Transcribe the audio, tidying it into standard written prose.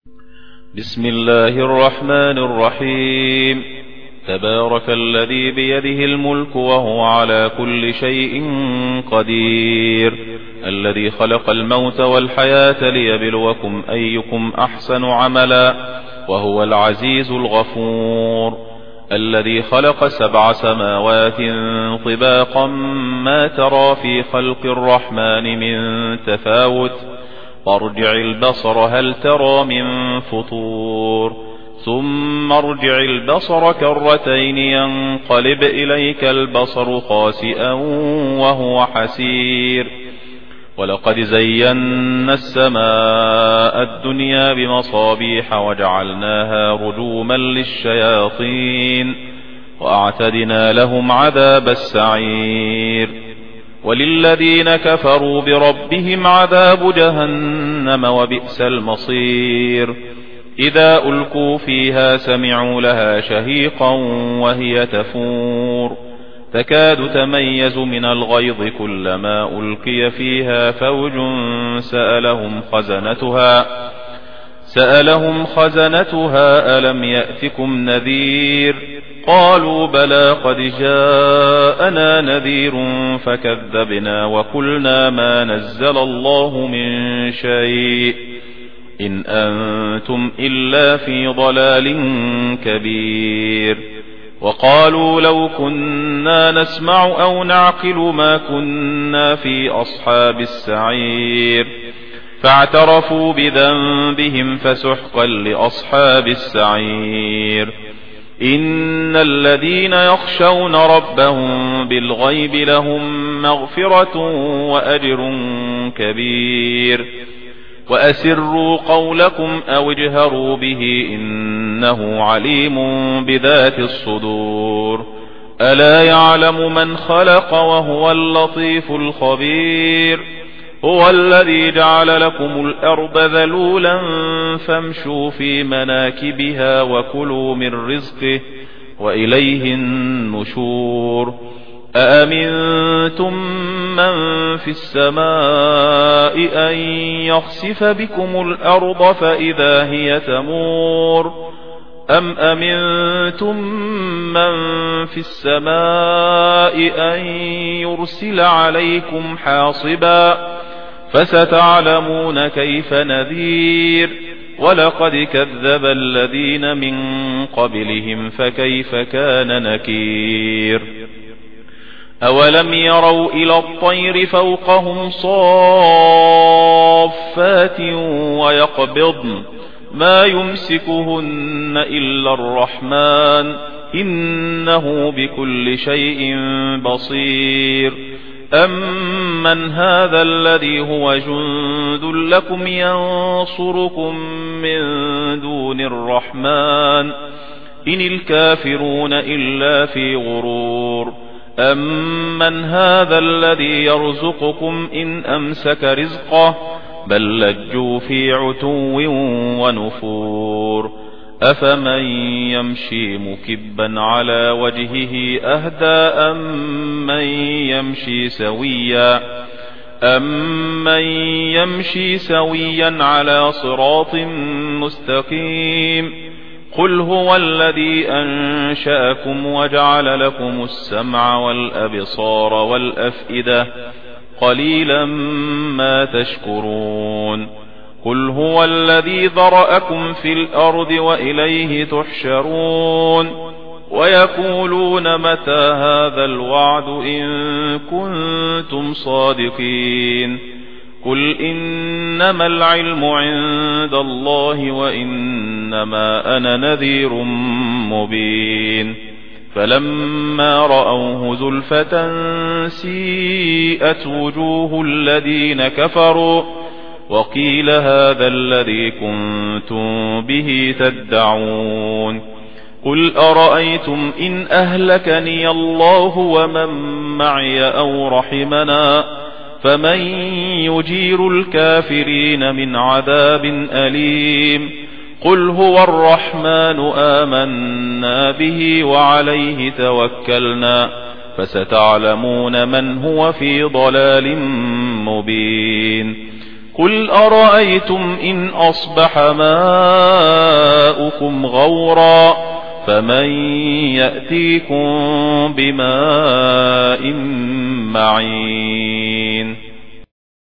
بسم الله الرحمن الرحيم. تبارك الذي بيده الملك وهو على كل شيء قدير، الذي خلق الموت والحياة ليبلوكم أيكم أحسن عملا، وهو العزيز الغفور. الذي خلق 7 سماوات طباقا ما ترى في خلق الرحمن من تفاوت، وارجع البصر هل ترى من فطور، ثم ارجع البصر كرتين ينقلب إليك البصر خاسئا وهو حسير. ولقد زينا السماء الدنيا بمصابيح وجعلناها رجوما للشياطين، وأعتدنا لهم عذاب السعير. وللذين كفروا بربهم عذاب جهنم وبئس المصير. إذا ألقوا فيها سمعوا لها شهيقا وهي تفور، تكاد تميز من الغيظ كلما ألقي فيها فوج سألهم خزنتها ألم يأتكم نذير؟ قالوا بلى قد جاءنا نذير فكذبنا وقلنا ما نزل الله من شيء إن أنتم إلا في ضلال كبير. وقالوا لو كنا نسمع أو نعقل ما كنا في أصحاب السعير، فاعترفوا بذنبهم فسحقا لأصحاب السعير. إن الذين يخشون ربهم بالغيب لهم مغفرة وأجر كبير. وأسروا قولكم أو اجهروا به إنه عليم بذات الصدور. ألا يعلم من خلق وهو اللطيف الخبير. هو الذي جعل لكم الأرض ذلولا فامشوا في مناكبها وكلوا من رزقه وإليه النشور. أأمنتم من في السماء أن يخسف بكم الأرض فإذا هي تمور، أم أمنتم من في السماء أن يرسل عليكم حاصبا، فستعلمون كيف نذير. ولقد كذب الذين من قبلهم فكيف كان نكير. أولم يروا إلى الطير فوقهم صافات ويقبضن ما يمسكهن إلا الرحمن إنه بكل شيء بصير. أمن هذا الذي هو جند لكم ينصركم من دون الرحمن إن الكافرون إلا في غرور. أمن هذا الذي يرزقكم إن أمسك رزقه بل لجوا في عتو ونفور. أفمن يمشي مكبا على وجهه أهدى أمن يمشي سويا على صراط مستقيم. قل هو الذي أنشأكم وجعل لكم السمع والأبصار والأفئدة قليلا ما تشكرون. قل هو الذي ذرأكم في الأرض وإليه تحشرون. ويقولون متى هذا الوعد إن كنتم صادقين. قل إنما العلم عند الله وإنما أنا نذير مبين. فلما رأوه زلفة سيئت وجوه الذين كفروا وقيل هذا الذي كنتم به تدعون. قل أرأيتم إن أهلكني الله ومن معي أو رحمنا فمن يجير الكافرين من عذاب أليم. قل هو الرحمن آمنا به وعليه توكلنا فستعلمون من هو في ضلال مبين. قل أرأيتم إن أصبح ماؤكم غورا فمن يأتيكم بماء معين